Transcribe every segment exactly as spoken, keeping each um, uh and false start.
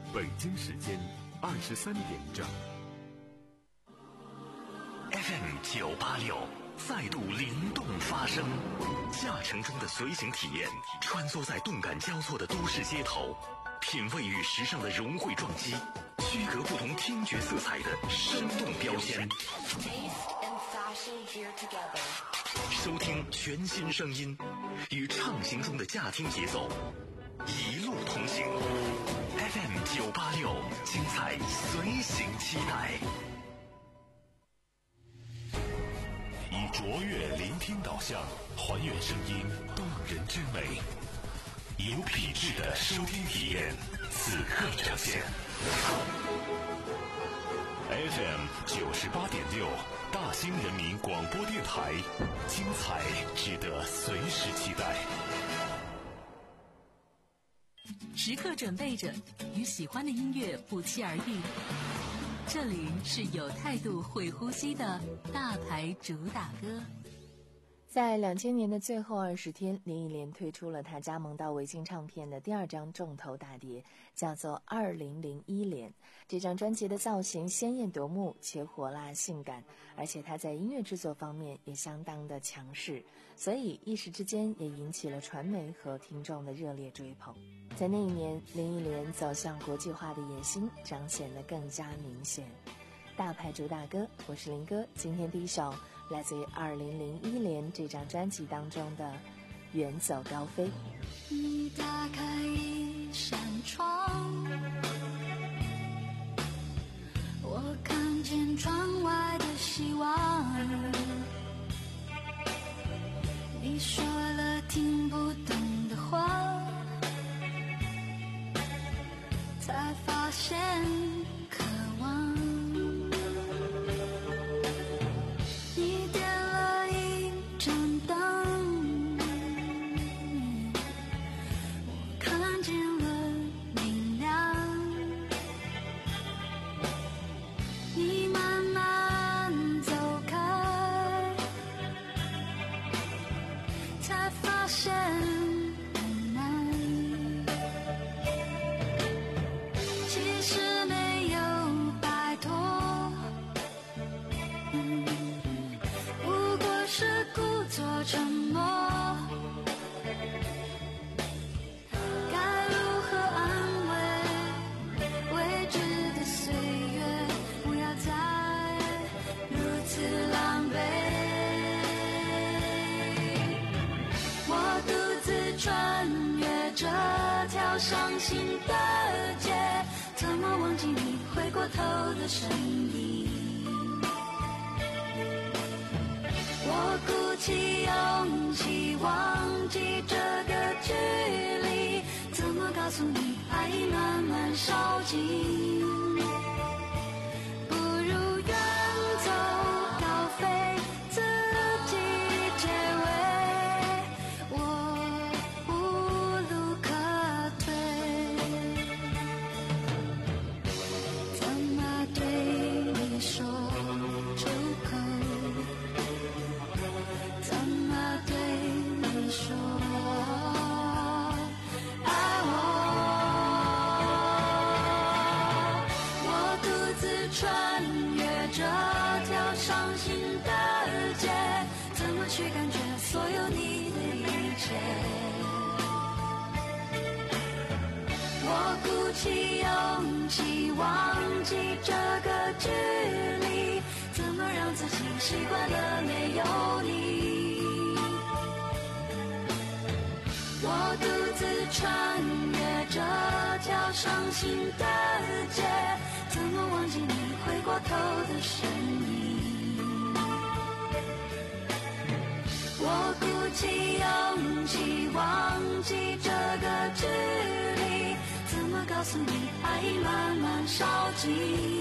北京时间二十三点整。 F M 九八六再度灵动发声，驾乘中的随行体验，穿梭在动感交错的都市街头，品味与时尚的融汇撞击，区隔不同听觉色彩的生动标签。收听全新声音，与畅行中的驾听节奏，一路同行。F M 九八六，精彩随行期待。 以卓越聆听导向，还原声音动人之美，有品质的收听体验，此刻呈现。F M 九十八点六，大兴人民广播电台，精彩值得随时期待。 时刻准备着，与喜欢的音乐不期而遇。这里是有态度会呼吸的大牌主打歌。 在两千年的最后二十天，林忆莲推出了她加盟到维京唱片的第二张重头大碟，叫做《二零零一年》。这张专辑的造型鲜艳夺目且火辣性感，而且她在音乐制作方面也相当的强势，所以一时之间也引起了传媒和听众的热烈追捧。在那一年，林忆莲走向国际化的野心彰显得更加明显。大牌主打歌，我是林哥，今天第一首来自于二零零一年这张专辑当中的《远走高飞》。 你打开一扇窗，我看见窗外的希望，你说了听不懂的话，才发现渴望。你点了一盏灯，我看见了明亮。你慢慢走开，才发现很难。其实没有摆脱，不过是故作沉默。该如何安慰未知的岁月，不要再如此狼狈。我独自穿越这条伤心的街，怎么忘记你回过头的身影。我鼓起勇气忘记这个距离，怎么告诉你爱已慢慢烧尽。不如远走高飞，自己结尾，我无路可退。怎么对你说出口，怎么对你说爱我。我独自穿越这条伤心的街，怎么去感觉所有你的一切。我鼓起勇气忘记这个距离，怎么让自己习惯了没有你。我独自穿越这条伤心的街，怎么忘记你回过头的身影。我鼓起勇气忘记这个距离，怎么告诉你爱已慢慢烧尽。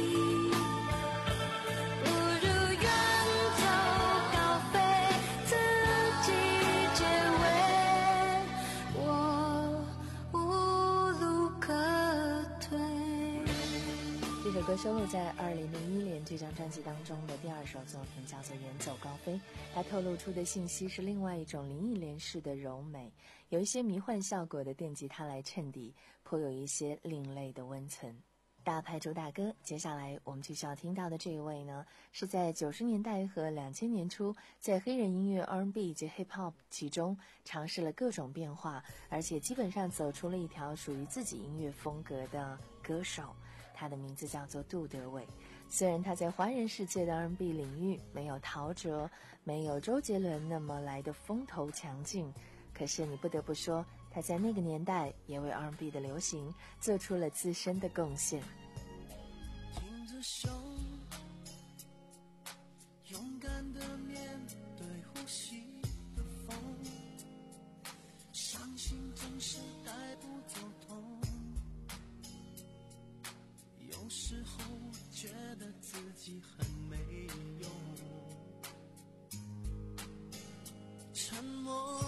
不如远走高飞，自己结尾，我无路可退。 这首歌收录在二零零一年这张专辑当中的第二首作品，叫做《远走高飞》。它透露出的信息是另外一种林忆莲式的柔美，有一些迷幻效果的电吉他来衬底，颇有一些另类的温存。大牌主打歌，接下来我们继续要听到的这一位呢，是在九十年代和两千年初，在黑人音乐 R and B 以及 Hip Hop 其中尝试了各种变化，而且基本上走出了一条属于自己音乐风格的歌手。他的名字叫做杜德伟。虽然他在华人世界的 R and B 领域没有陶喆、没有周杰伦那么来的风头强劲，可是你不得不说，他在那个年代也为 R and B 的流行做出了自身的贡献。 挺着胸，勇敢的面对呼吸的风，伤心总是带不走痛，有时候觉得自己很没用，沉默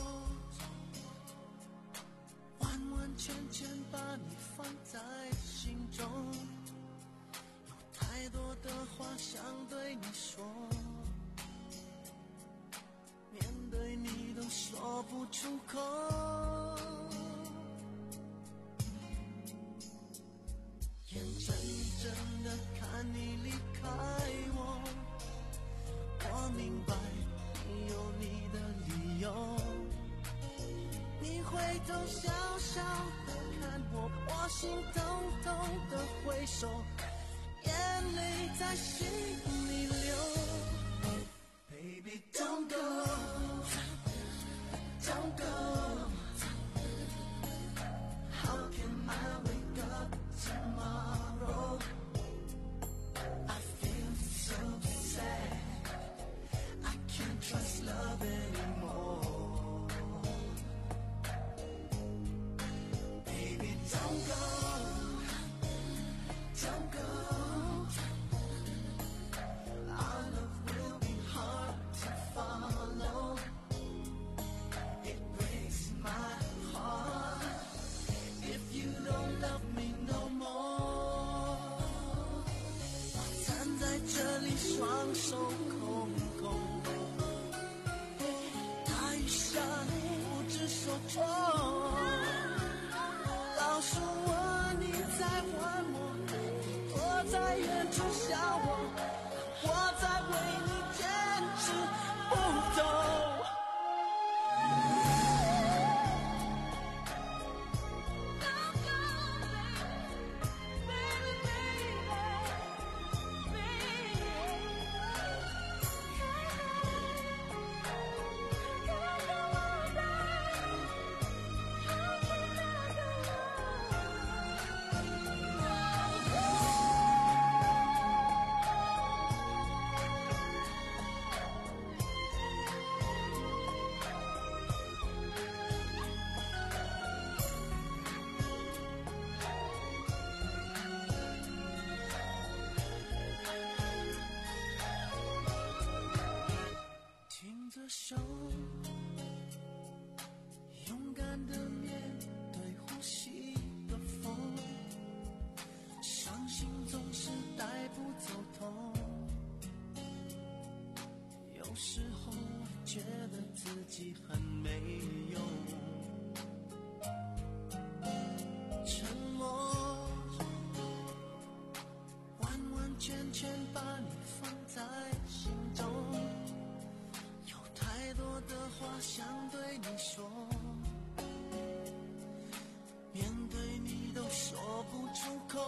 完完全全把你放在心中，有太多的话想对你说，面对你都说不出口，眼睁睁地看你离开我，我明白你有你的理由，你回头笑笑地看我，我心痛痛地挥手，眼泪在心里流。 Baby don't go don't go, how can I wake up tomorrow? I feel so sad, I can't trust love anymore. Baby don't go, don't go, our love will be hard to follow. It breaks my heart if you don't love me no more. 我站在这里，双手空空，大雨下不知所措，告诉我你在还我，我在远处笑我，我在为你坚持不走。挺着手，勇敢的面对呼吸的风，伤心总是带不走痛，有时候觉得自己很没用，沉默完完全全把你放在心中，有太多的话想对你说，面对你都说不出口。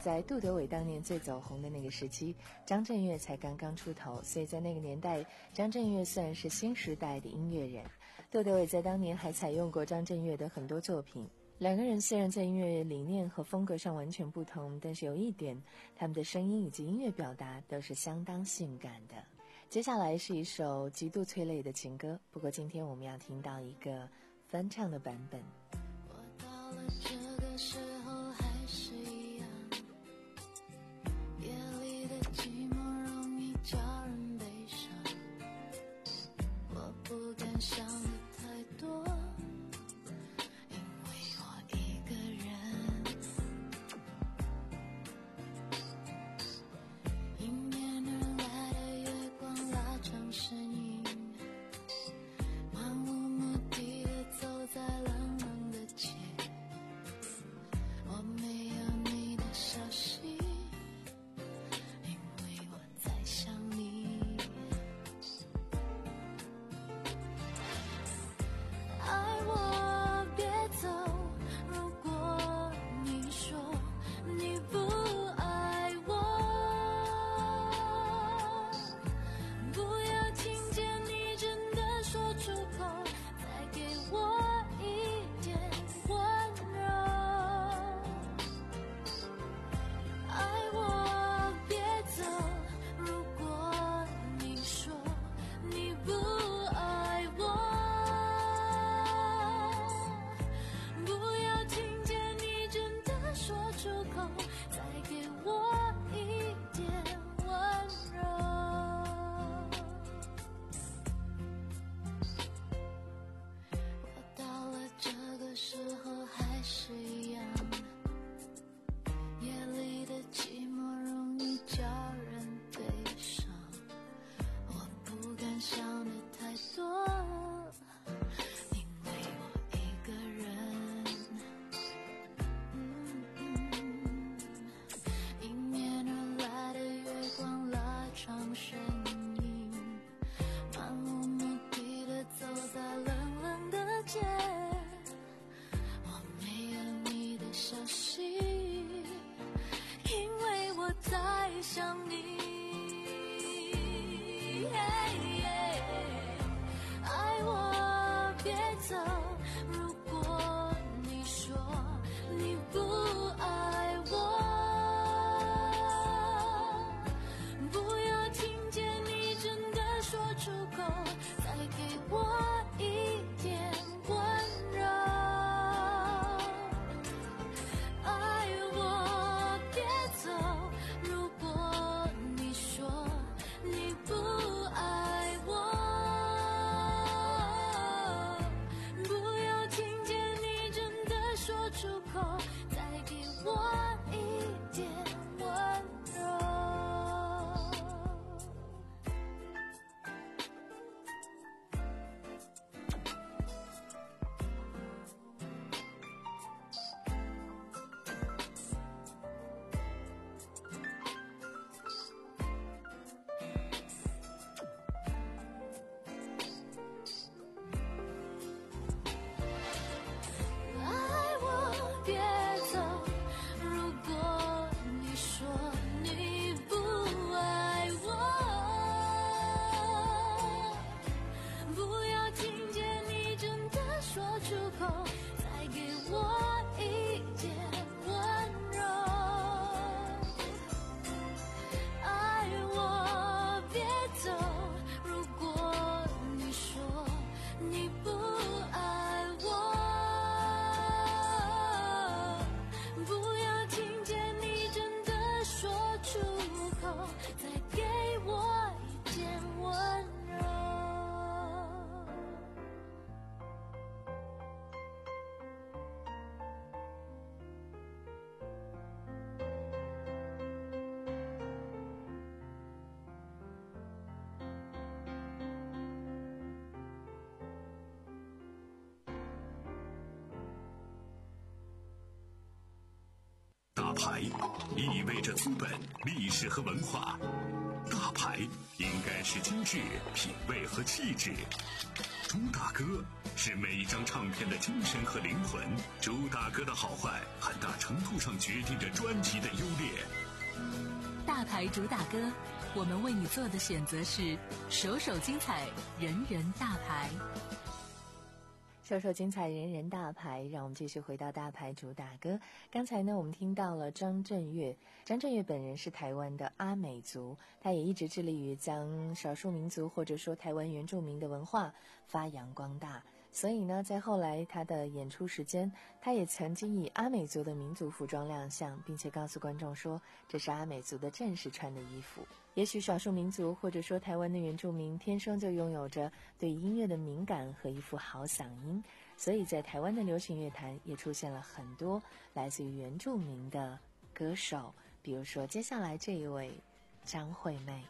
在杜德伟当年最走红的那个时期，张震岳才刚刚出头，所以在那个年代，张震岳算是新时代的音乐人。杜德伟在当年还采用过张震岳的很多作品。两个人虽然在音乐理念和风格上完全不同，但是有一点，他们的声音以及音乐表达都是相当性感的。接下来是一首极度催泪的情歌，不过今天我们要听到一个翻唱的版本。 我到了这个时候还是一样，夜里的寂寞容易叫人悲伤，我不敢想的太多，因为我一个人，迎面而来的月光拉长身影，漫无目的的走在冷冷的街，我没有你的消息，因为我在想你。爱我别走，如果你说你不爱我，不要听见你真的说出口，再给我一点温柔。爱我别走，如果你说你不爱我，不要听见你真的说出口，再给我一点温柔。我到了这个时候还是一样，夜里的寂寞容易叫人悲伤，我不敢想的太多，因为我一个人。嗯嗯迎面而来的月光拉长身影，漫无目的的走在冷冷的街，我没有你的消息，因为我在想你。爱我别走，如果你说你不爱我，不要听见你真的说出口，再给我一点温柔。爱我别走，如果你说你不爱我，不要听见你真的说出口，再给我一点温柔。爱我别走，如果大牌意味着资本、历史和文化，大牌应该是精致、品味和气质。朱大哥是每一张唱片的精神和灵魂，朱大哥的好坏很大程度上决定着专辑的优劣。 大牌主打歌，我们为你做的选择是首首精彩，人人大牌。 首首精彩，人人大牌。让我们继续回到大牌主打歌。刚才呢，我们听到了张震岳。张震岳本人是台湾的阿美族，他也一直致力于将少数民族或者说台湾原住民的文化发扬光大。所以呢，在后来他的演出时间，他也曾经以阿美族的民族服装亮相，并且告诉观众说，这是阿美族的战士穿的衣服。也许少数民族或者说台湾的原住民天生就拥有着对音乐的敏感和一副好嗓音，所以在台湾的流行乐坛也出现了很多来自于原住民的歌手，比如说接下来这一位张惠妹。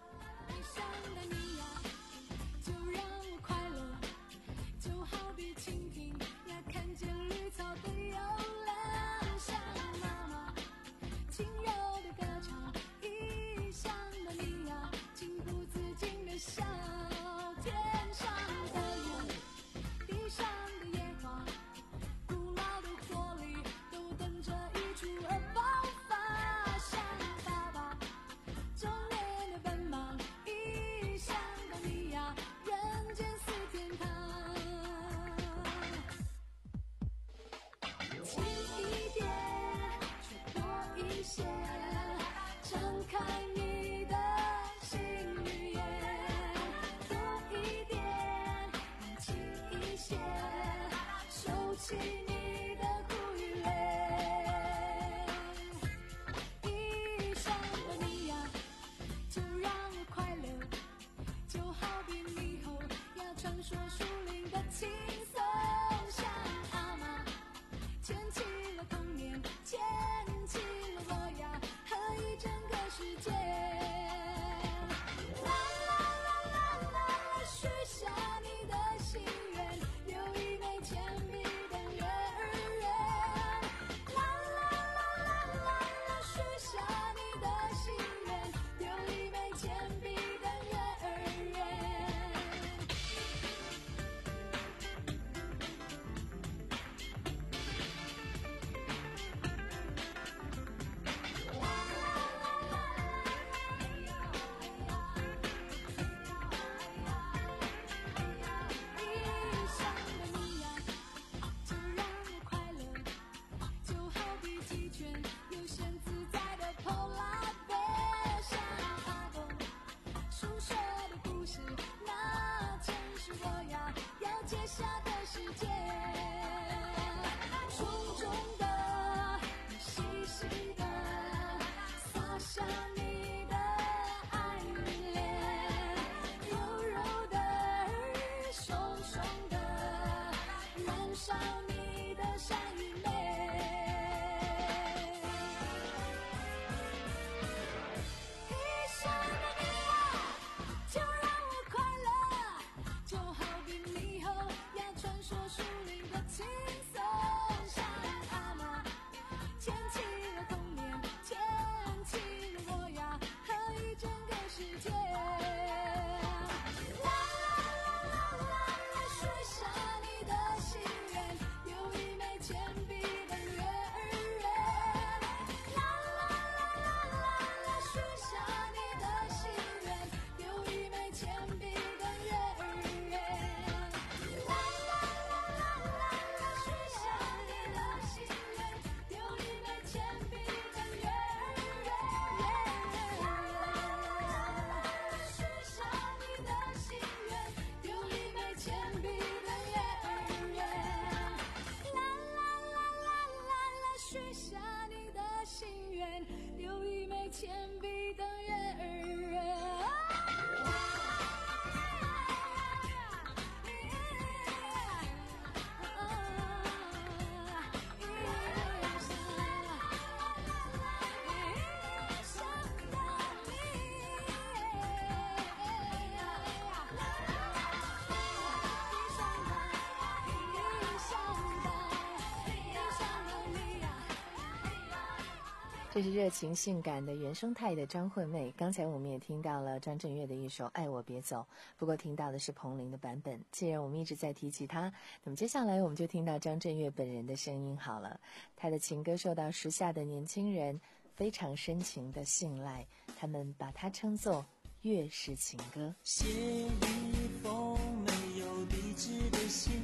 这是热情性感的原生态的张惠妹。刚才我们也听到了张震岳的一首《爱我别走》，不过听到的是彭羚的版本。既然我们一直在提起他，那么接下来我们就听到张震岳本人的声音好了。他的情歌受到时下的年轻人非常深情的信赖，他们把它称作粤式情歌。 写一封没有地址的信，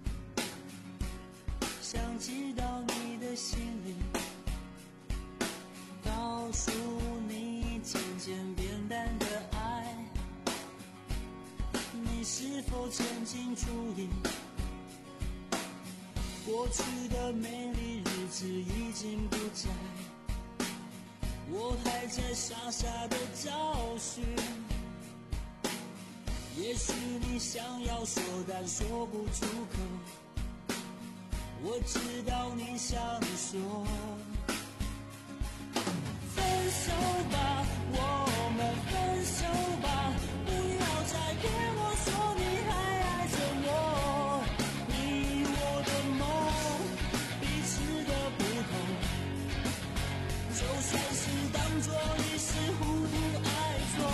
想寄到你的心里，告诉你渐渐变淡的爱，你是否曾经注意，过去的美丽日子已经不在，我还在傻傻的找寻，也许你想要说但说不出口，我知道你想说分手吧，我们分手吧，不要再骗我说你还爱着我，你我的梦彼此的不同，就算是当作一时糊涂爱错，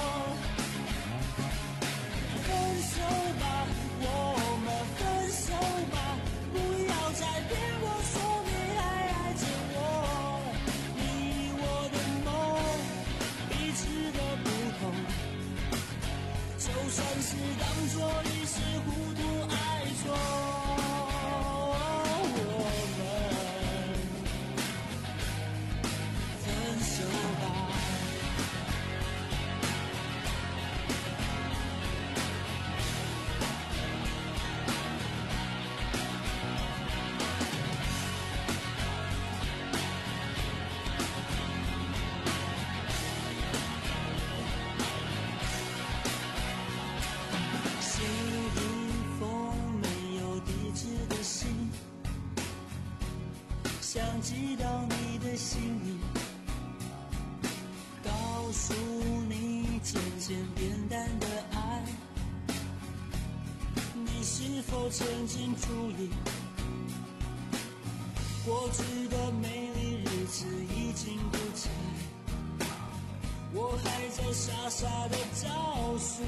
分手吧，我们分手吧，不要再骗我说你还爱着我，你我的梦彼此的不同，就算是当作一时糊涂爱错，我们分手吧。写一封没有地址的信，想寄到你的心里，告诉你渐渐变淡的爱，你是否曾经注意，过去的美丽日子已经不在，我还在傻傻的找寻，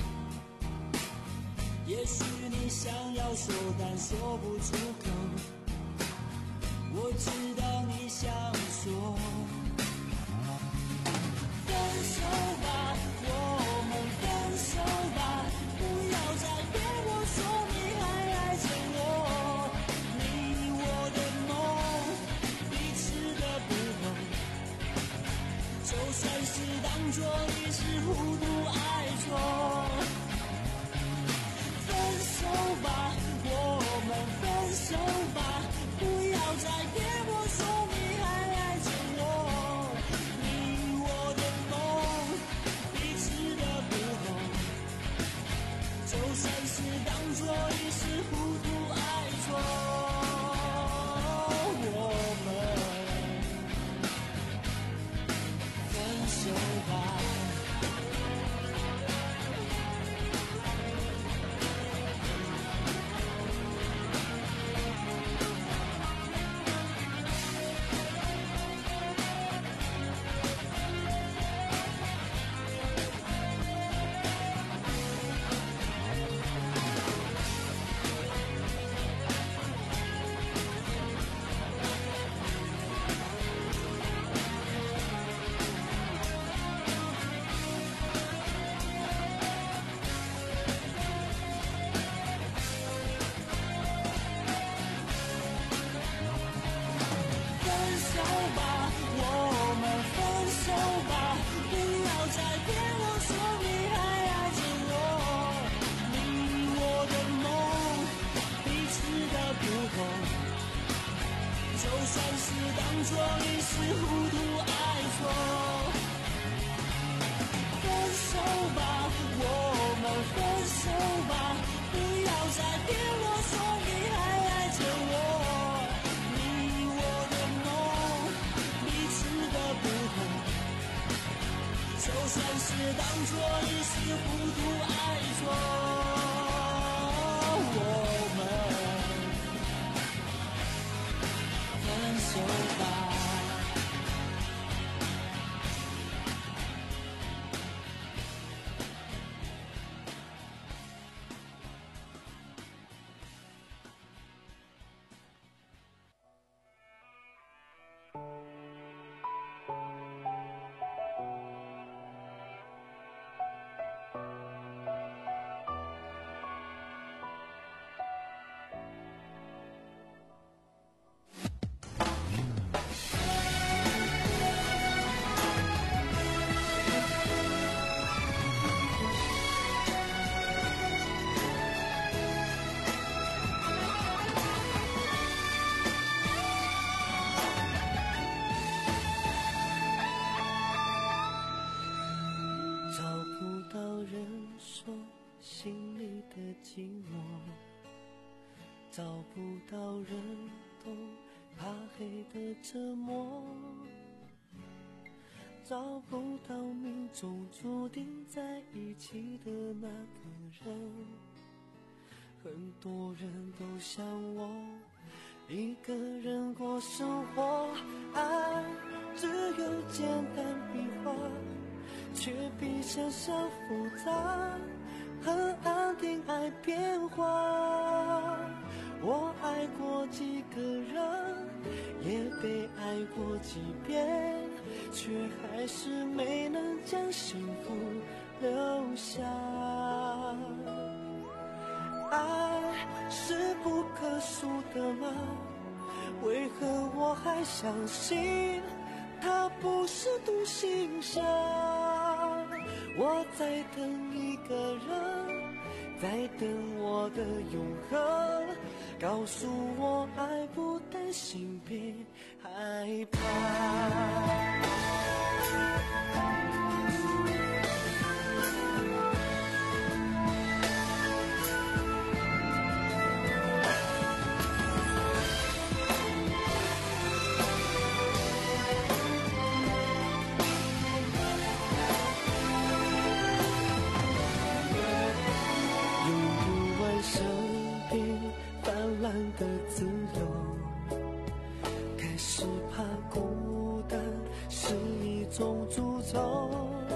也许你想要说但说不出口，我知道你想说分手吧，我们分手吧，不要再骗我说你还爱着我，你我的梦彼此的不同，就算是当作一时糊涂爱错，分手吧，我们分手吧，不要再骗我说你还爱着我，你我的梦彼此的不同，就算是当作一时糊涂爱错，我们分手吧。当作一时糊涂爱错，分手吧，我们分手吧，不要再骗我说你还爱着我，你我的梦彼此的不同，就算是当作一时糊涂爱错，我们分手吧。 人懂怕黑的折磨，找不到命中注定在一起的那个人。很多人都像我一个人过生活，爱只有简单笔画，却比想象复杂，很安定爱变化。我爱过几个人，也被爱过几遍，却还是没能将幸福留下。爱是不可数的吗？为何我还相信它不是独行侠？我在等一个人，在等我的永恒，告诉我爱不担心，别害怕。的自由，开始怕孤单是一种诅咒，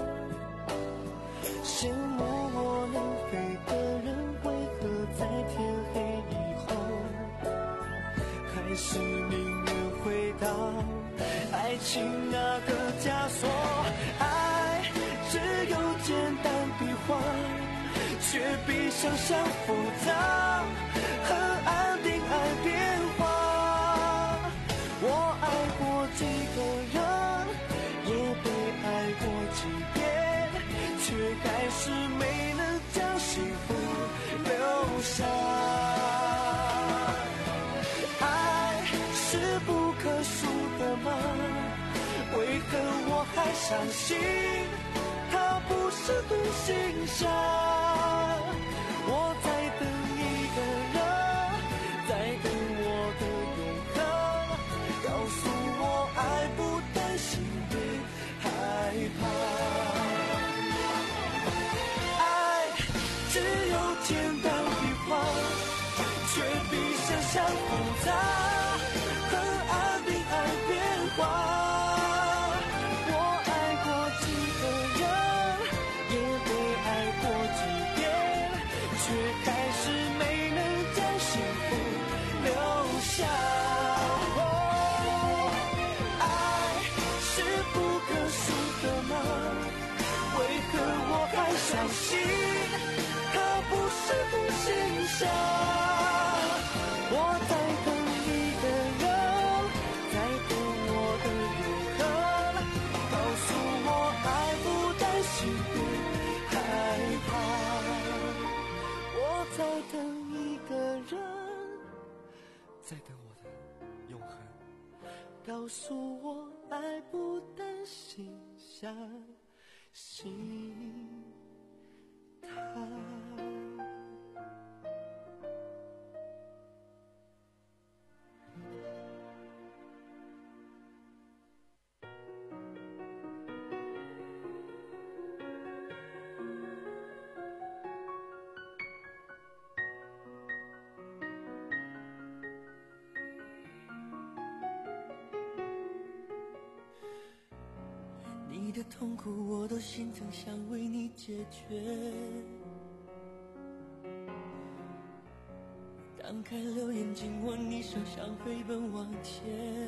羡慕我能飞的人为何在天黑以后还是宁愿回到爱情那个枷锁。爱只有简单笔画，却比想象复杂，很安定爱变化。我爱过几个人，也被爱过几遍，却还是没能将幸福留下。爱是不可数的吗？为何我还相信它不是独行侠？我在等一个人，在等我的永恒，告诉我爱不担心，别害怕。爱只有简单笔画，却比想象复杂，很安定爱变化。相信它不是独行侠，我在等一个人，在等我的永恒，告诉我爱不担心，别害怕。我在等一个人，在等我的永恒，告诉我爱不担心，相信他。你的痛苦我都心疼，想为你解决。当开了眼睛，我逆手想飞奔往前。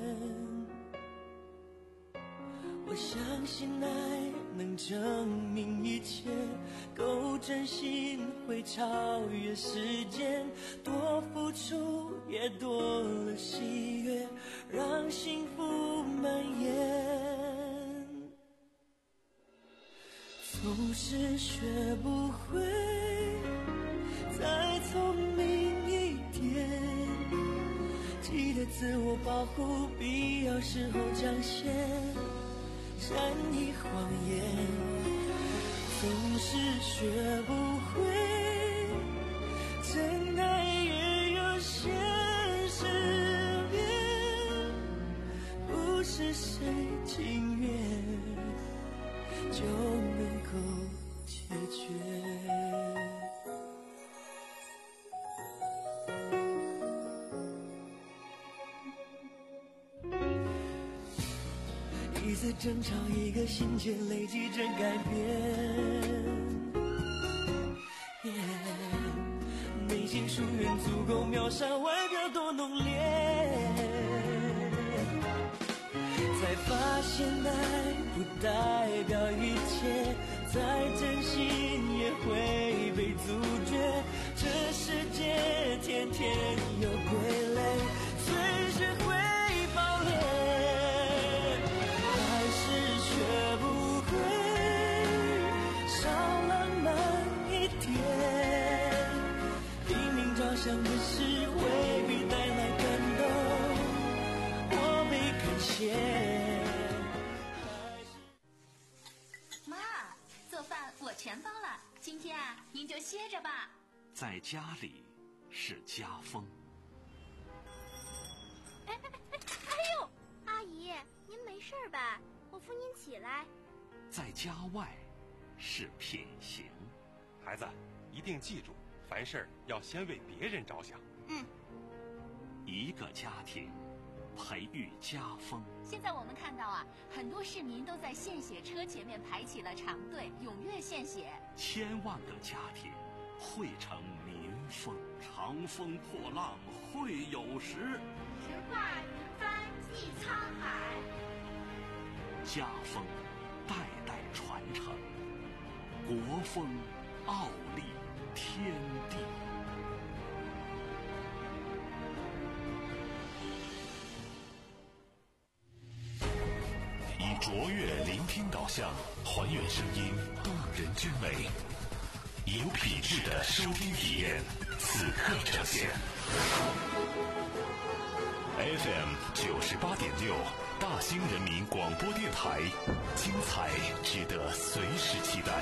我相信爱能证明一切，够真心会超越时间，多付出也多了喜悦，让幸福蔓延。总是学不会再聪明一点，记得自我保护必要时候展现，善意谎言。总是学不会真爱也有现实是谁情愿就能够解决。一次争吵，一个心结，累积着改变。Yeah, 内心疏远足够秒杀外表多浓烈，才发现爱不代表一切，再真心也会被阻绝。这世界天天有傀儡，随时会爆裂，还是学不会少浪漫一点，拼命着想的事未必带来感动，我没感谢。 妈，做饭我全包了，今天啊您就歇着吧。 在家里是家风。 哎哎哎哎呦，阿姨，您没事吧？我扶您起来。 在家外是品行。 孩子，一定记住，凡事要先为别人着想。 嗯。 一个家庭培育家风。 现在我们看到啊，很多市民都在献血车前面排起了长队，踊跃献血。 千万个家庭汇成民风，长风破浪会有时， 直挂云帆济沧海。 家风代代传承，国风傲立天地。 以卓越聆听导向，还原声音动人之美，有品质的收听体验，此刻呈现。F M 九十八点六，大兴人民广播电台，精彩值得随时期待。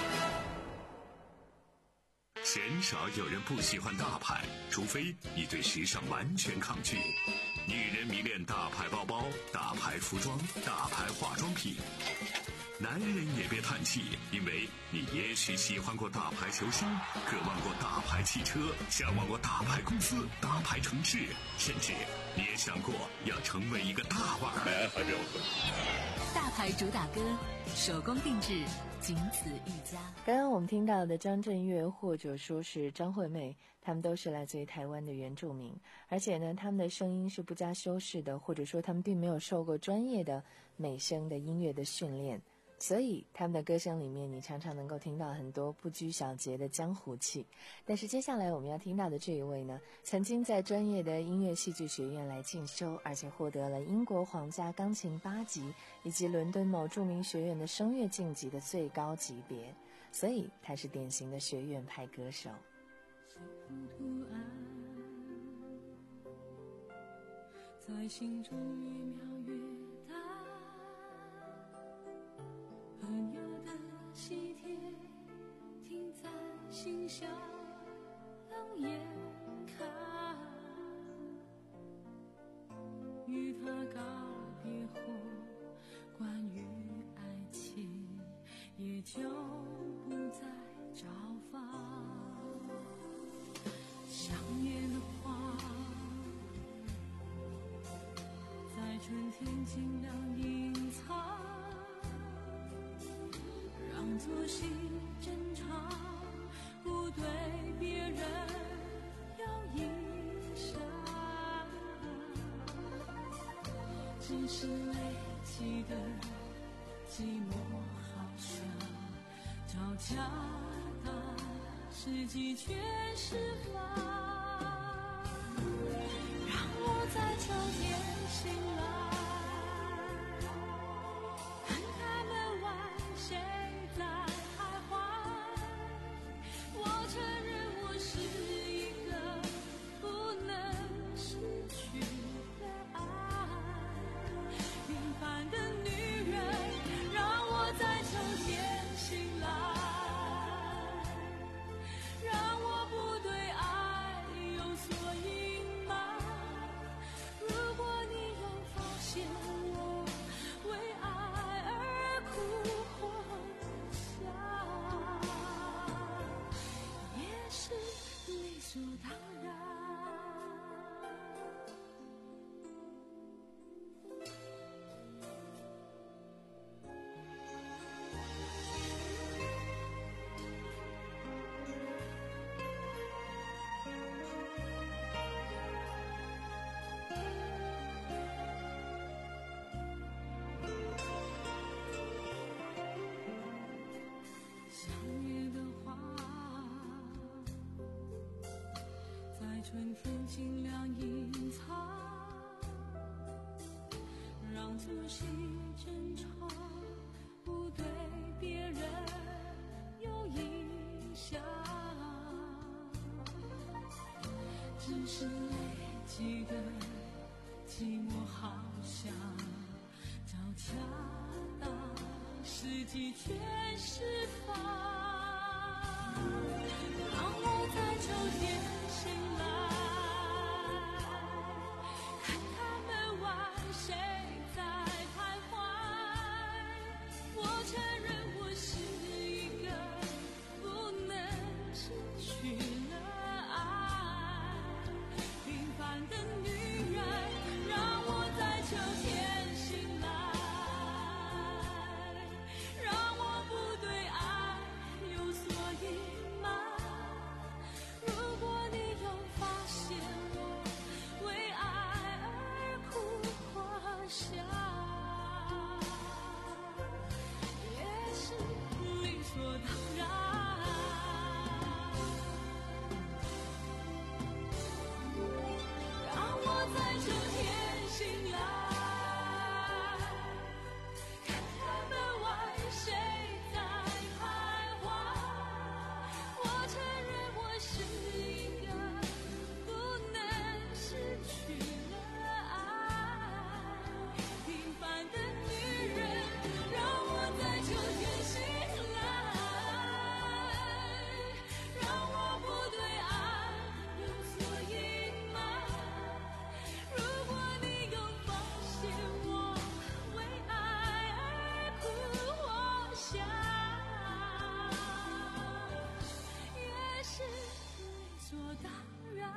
鲜少有人不喜欢大牌，除非你对时尚完全抗拒。女人迷恋大牌包包、大牌服装、大牌化妆品。男人也别叹气，因为你也许喜欢过大牌球星，渴望过大牌汽车，向往过大牌公司、大牌城市，甚至你也想过要成为一个大腕儿。 大牌主打歌，手工定制，仅此一家。 刚刚我们听到的张震岳或者说是张惠妹，他们都是来自于台湾的原住民，而且呢，他们的声音是不加修饰的，或者说他们并没有受过专业的美声的音乐的训练。所以他们的歌声里面你常常能够听到很多不拘小节的江湖气。但是接下来我们要听到的这一位呢，曾经在专业的音乐戏剧学院来进修，而且获得了英国皇家钢琴八级以及伦敦某著名学院的声乐晋级的最高级别，所以他是典型的学院派歌手。 在心中越描越大，朋友的喜帖停在心上，冷眼看，与他告别后，关于爱情也就不再找访。想念的花在春天尽量隐藏，让作息正常，不对别人有影响，只是累积的寂寞好像吵架的世纪却释放，让我在秋天醒来，看看门外谁在徘徊。我承认我是一个不能失去的爱，平凡的女人，让我在秋天醒来，让我不对爱有所隐瞒。如果你有发春风尽量隐藏，让自己争吵不对别人有影响，只是累积的寂寞好像找恰当时机全释放，让我在秋天醒来，看看门外谁在徘徊。我承认我是一个不能失去了爱平凡的女人，让我在秋天醒来，让我不对爱有所隐瞒。如果你有发现我为爱而哭或笑，也是理所当然。让我在秋天醒来，看看门外谁在徘徊。我承认我是一个不能失去了爱平凡的女人，让我在秋天醒来，让我不对爱有所隐瞒。如果你有发现我为爱而哭或笑，也是理所当然。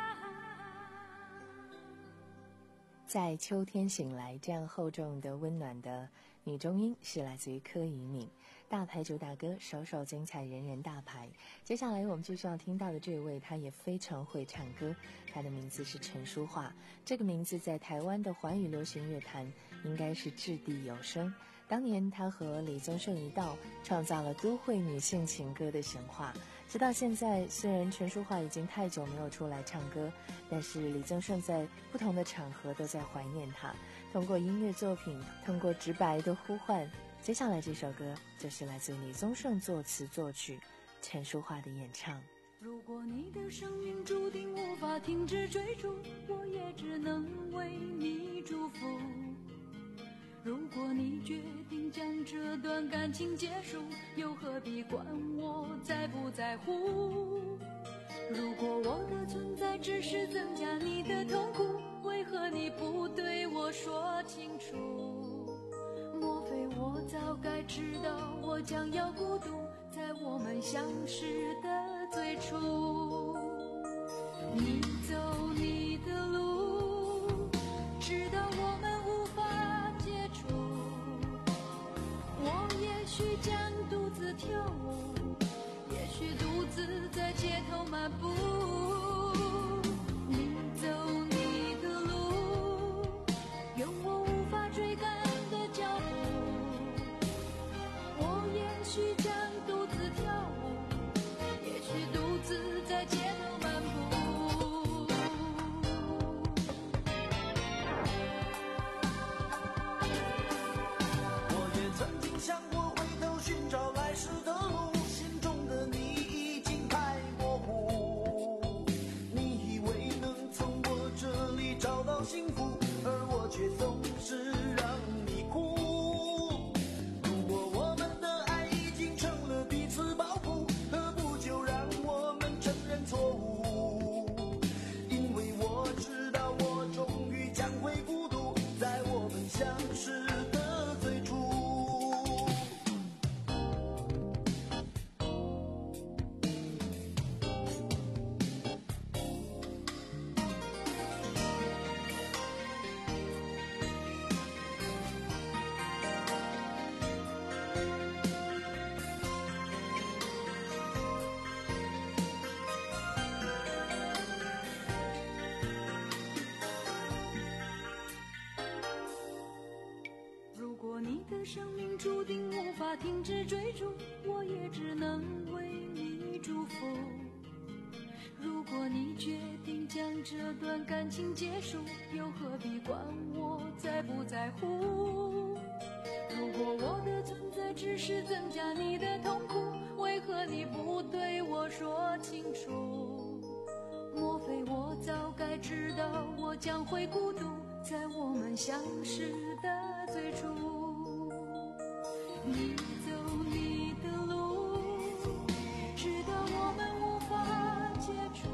在秋天醒来，这样厚重的温暖的女中音是来自于柯以敏，大牌主打歌，首首精彩，人人大牌。接下来我们继续要听到的这位，他也非常会唱歌，他的名字是陈淑桦。这个名字在台湾的华语流行乐坛应该是掷地有声。当年他和李宗盛一道创造了都会女性情歌的神话。直到现在，虽然陈淑桦已经太久没有出来唱歌，但是李宗盛在不同的场合都在怀念他，通过音乐作品，通过直白的呼唤。接下来这首歌就是来自李宗盛作词作曲，陈淑桦的演唱。 如果你的生命注定无法停止追逐，我也只能为你祝福。如果你决定将这段感情结束，又何必管我在不在乎？如果我的存在只是增加你的痛苦，为何你不对我说清楚？莫非我早该知道我将要孤独，在我们相识的最初。你走你的路，直到我们无法接触。我也许将独自跳舞，也许独自在街头漫步。你走你的路，用我无法追赶的脚步。我也许将独自跳舞，也许独自在街头漫步。 我也曾经想过回头寻找来时的路，心中的你已经太模糊。你以为能从我这里找到幸福，而我却总是让你哭。如果我们的爱已经成了彼此包袱，何不就让我们承认错误？因为我知道我终于将会孤独，在我们相识的最初。 如果你的生命注定无法停止追逐，我也只能为你祝福。 如果你决定将这段感情结束，又何必管我在不在乎？如果我的存在只是增加你的痛苦，为何你不对我说清楚？莫非我早该知道我将会孤独，在我们相识的最初。你走你的路，直到我们无法接触。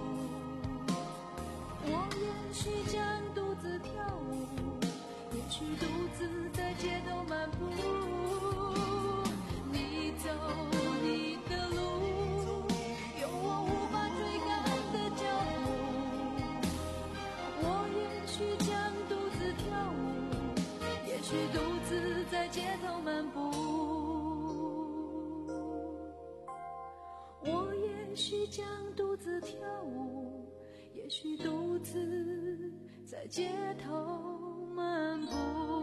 我也许将独自跳舞，也许独自在街头漫步。你走你的路，有我无法追赶的脚步。我也许将独自跳舞，也许独自在街头漫步。我也许将独自跳舞，也许独自在街头漫步。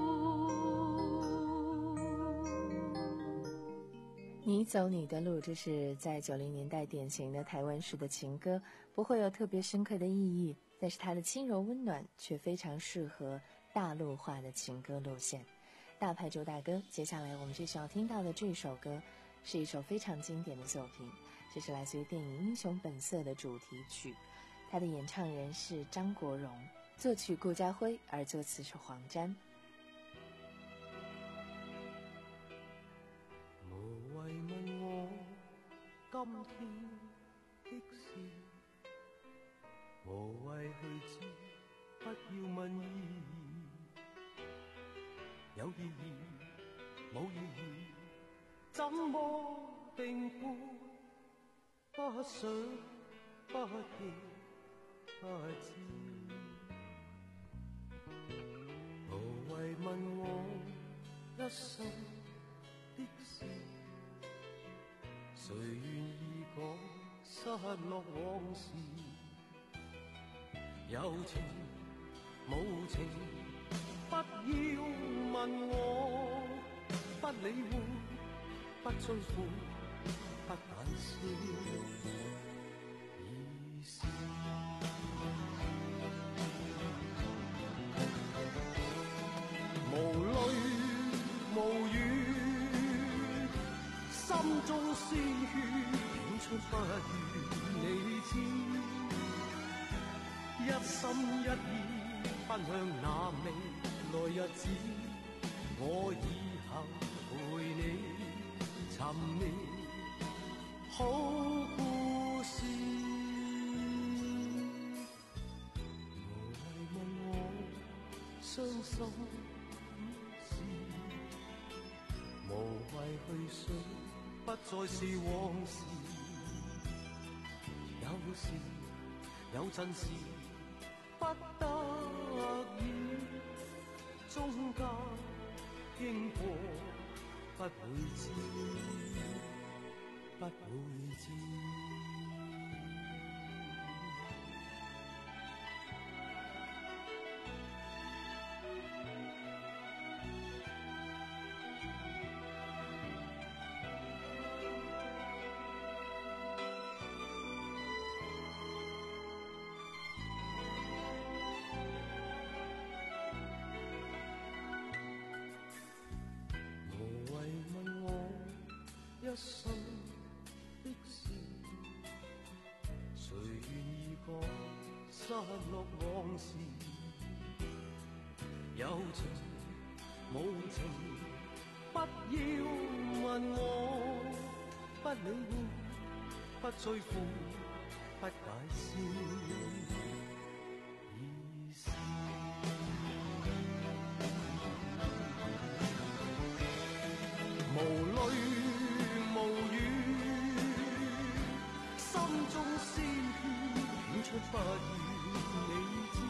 你走你的路，这是在九零年代典型的台湾式的情歌，不会有特别深刻的意义，但是它的轻柔温暖却非常适合大陆化的情歌路线。大牌周大哥，接下来我们继续要听到的这首歌是一首非常经典的作品，这是来自于电影《英雄本色》的主题曲，它的演唱人是张国荣，作曲顾嘉辉，而作词是黄沾。 无谓问我今天的事，无谓去知，不要问意义，有意义冇意义，怎么定判？不想不见不知，无谓问我一生的事，谁愿意讲失落往事？有情无情，不要问我，不理会，不追悔，不解释。已是无泪无语，心中鲜血涌出不愿你知，一心一意奔向那未來日子，我以後陪你尋覓好故事。無謂問我傷心事，無謂去想不再是往事。有時有陣時不得已，中間經過不會知，不會知。一生的事，誰願意講失落往事？有情無情，不要問我，不理會，不追悔，不解釋。已是無淚無語，心中鮮血湧出不願你知，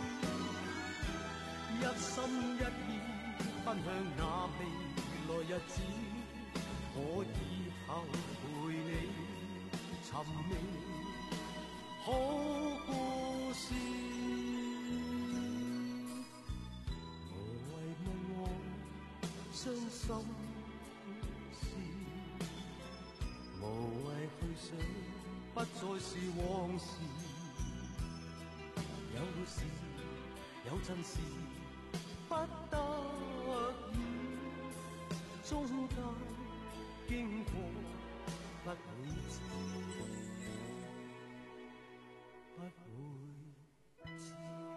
一心一意奔向那未來日子，我以後陪你尋覓好故事。無謂問我傷心無謂去想不再是往事。有时有阵时不得已，中間經過不會知，不會知。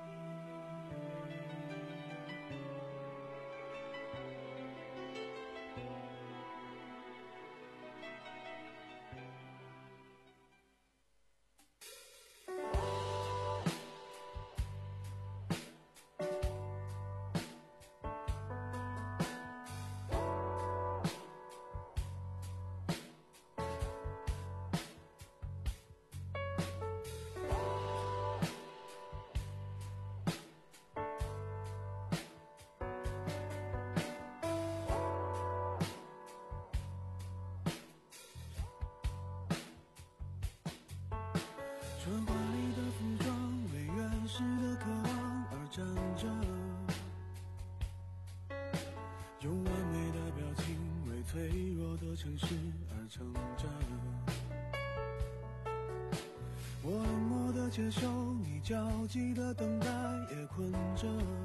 穿华丽的服装，为原始的渴望而站着，用完美的表情为脆弱的城市而撑着。我冷漠的接受你焦急的等待，也困着，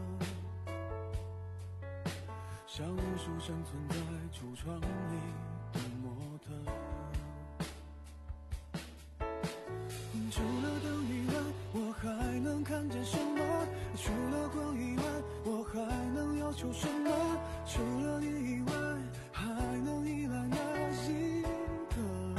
像无数生存在橱窗里的模特。除了灯以外，我还能看见什么？除了光以外，我还能要求什么？除了你以外，还能依赖哪一个？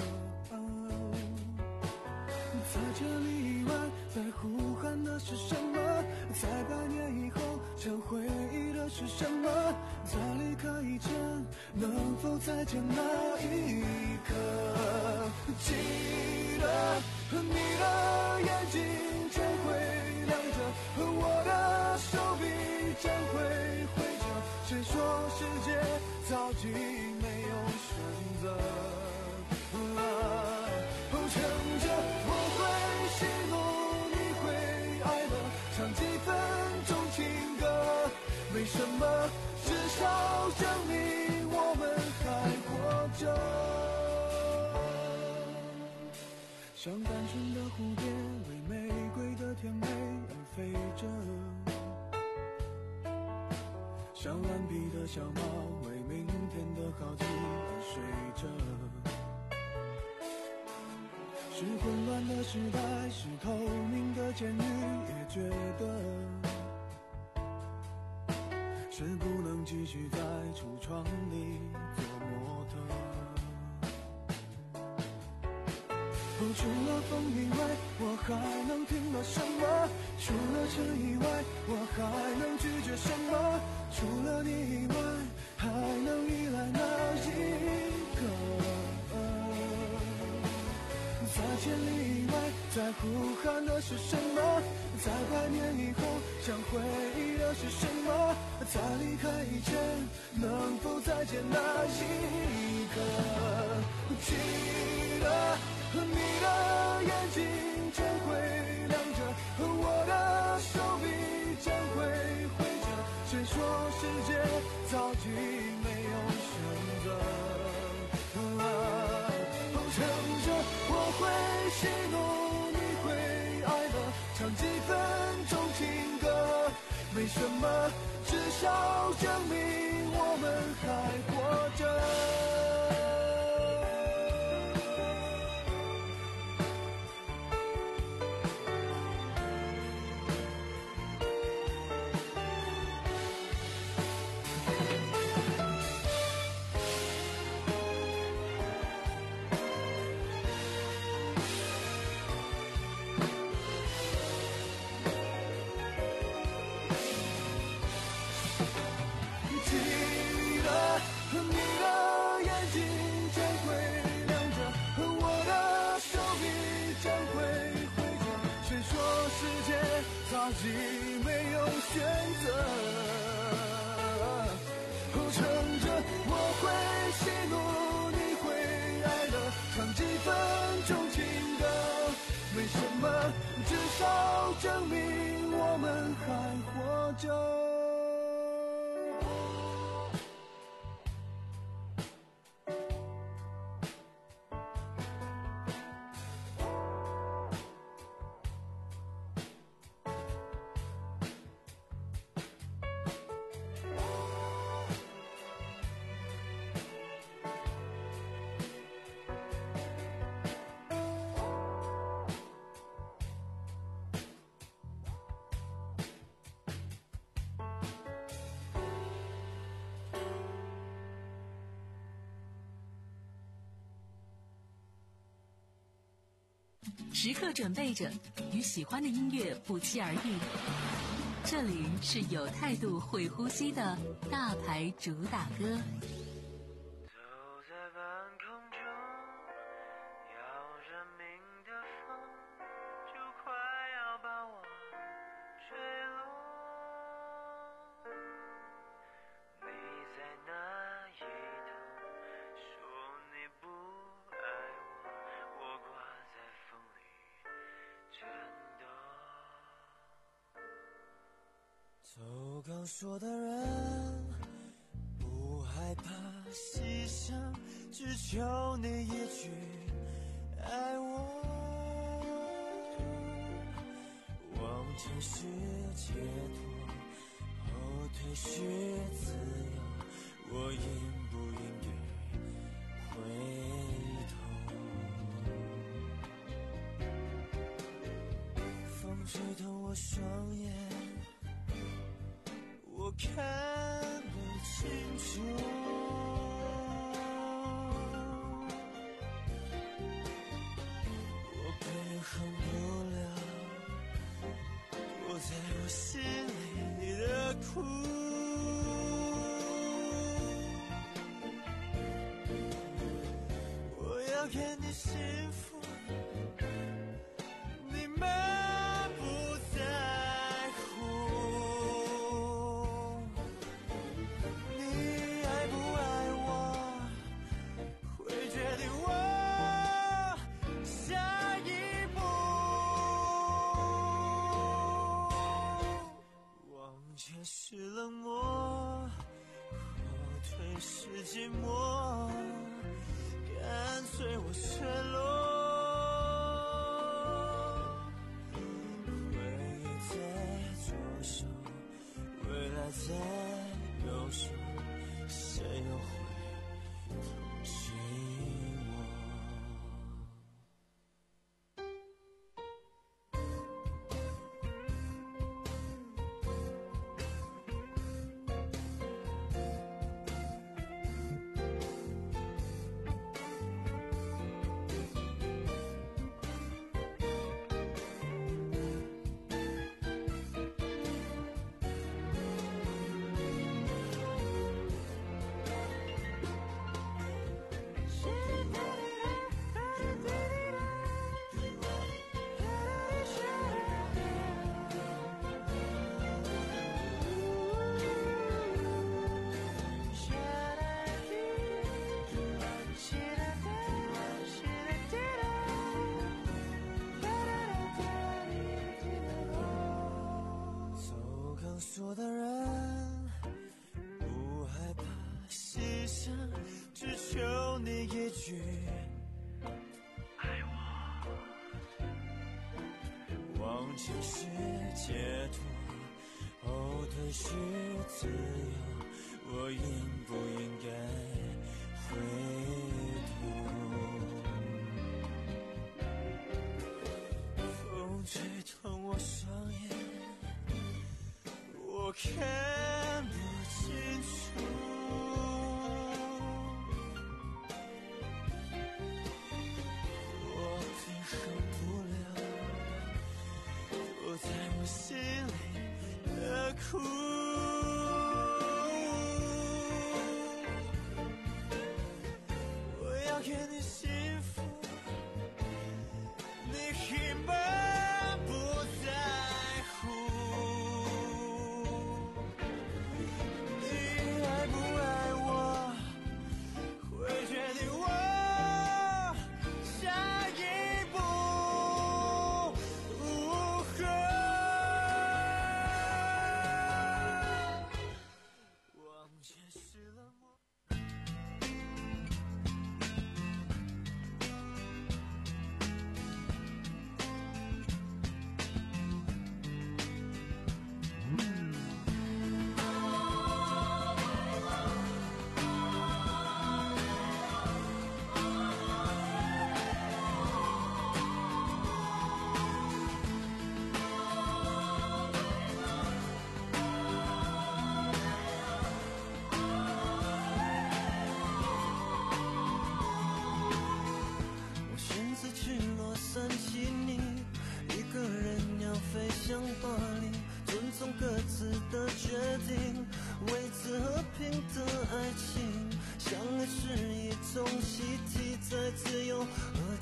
在千里以外，在呼喊的是什么？在百年以后，想回忆的是什么？在离开以前，能否再见那一刻？记得你的眼睛将会亮着，我的手臂将会挥着。谁说世界早已没有选择？撑着我会喜怒，你会哀乐，唱几分钟情歌，没什么，至少证明我们还活着。像单纯的蝴蝶，为玫瑰的甜美而飞着；像顽皮的小猫，为明天的好奇而睡着。是混乱的时代，是透明的监狱，也觉得是不能继续在橱窗里做模特。除了风以外，我还能听到什么？除了尘以外，我还能拒绝什么？除了你以外，还能依赖哪一个？在千里以外，在呼喊的是什么？在百年以后，想回忆的是什么？在离开以前，能否再见那一刻？记得你的眼睛将会亮着，我的手臂将会挥着。谁说世界早已没有选择？撑着我会喜怒，你会哀乐，唱几分钟情歌，没什么，至少证明我们还活着。早已没有选择，撑着我会喜怒，你会哀乐，唱几分钟情歌，没什么，至少证明我们还活着。 时刻准备着，与喜欢的音乐不期而遇。这里是有态度、会呼吸的大牌主打歌。 走刚说的人不害怕牺牲，只求你一句爱我。往前是解脱，后退是自由，我应不应该回头？风吹痛我双眼，我看不清楚，我平衡不了躲在我心里的苦。我要看你幸福，你们是冷漠，后退是寂寞，干脆我沉落。回忆在左手，未来在右手，谁又会同情我？说的人不害怕牺牲，只求你一句爱我。往前是解脱，后退是自由，我应不应该回头？风吹痛我双眼，我看不清楚，我平衡不了躲在我心里的苦。我要看你幸福，你根本不在乎。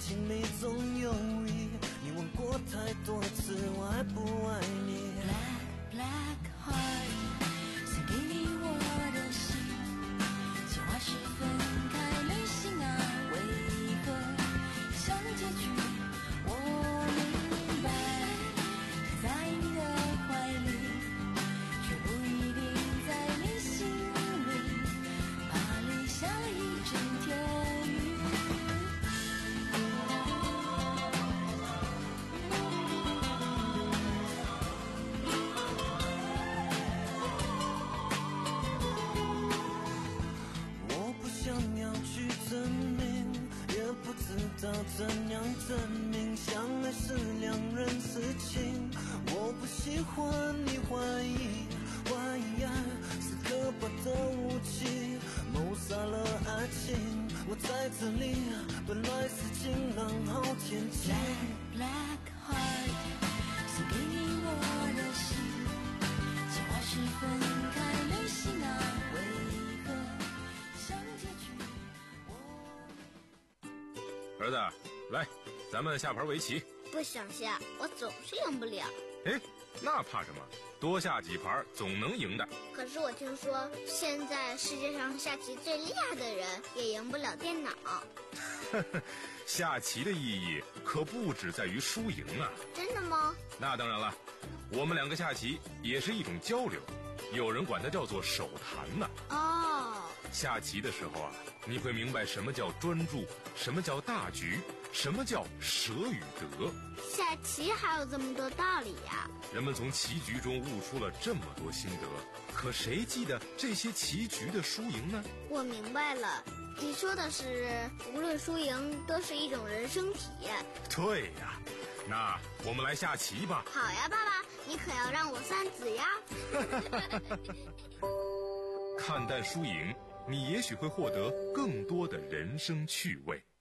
情里总有意，你问过太多次我爱不爱你。 Black black heart， 送给你我的心，计划是分开旅行啊，为何像结局？我明白，在你的怀里，却不一定在你心里，怕留下了一阵天雨。 我不想要去证明，也不知道怎样证明，相爱是两人事情。我不喜欢你怀疑，怀疑爱是可怕的武器，谋杀了爱情。我在这里，本来是晴朗好天气。 Black black heart， 送给你我的心，计划是分开旅行啊，为何像结局？ 儿子，来，咱们下盘围棋。 不想下，我总是赢不了。 哎，那怕什么？多下几盘总能赢的。 可是我听说，现在世界上下棋最厉害的人也赢不了电脑。 下棋的意义可不只在于输赢啊！ 真的吗？ 那当然了，我们两个下棋也是一种交流，有人管它叫做手谈呢。 哦， 下棋的时候啊，你会明白什么叫专注，什么叫大局，什么叫舍与得。 下棋还有这么多道理呀！ 人们从棋局中悟出了这么多心得，可谁记得这些棋局的输赢呢？ 我明白了，你说的是无论输赢都是一种人生体验。 对呀，那我们来下棋吧。 好呀，爸爸，你可要让我三子呀。 看淡输赢，你也许会获得更多的人生趣味。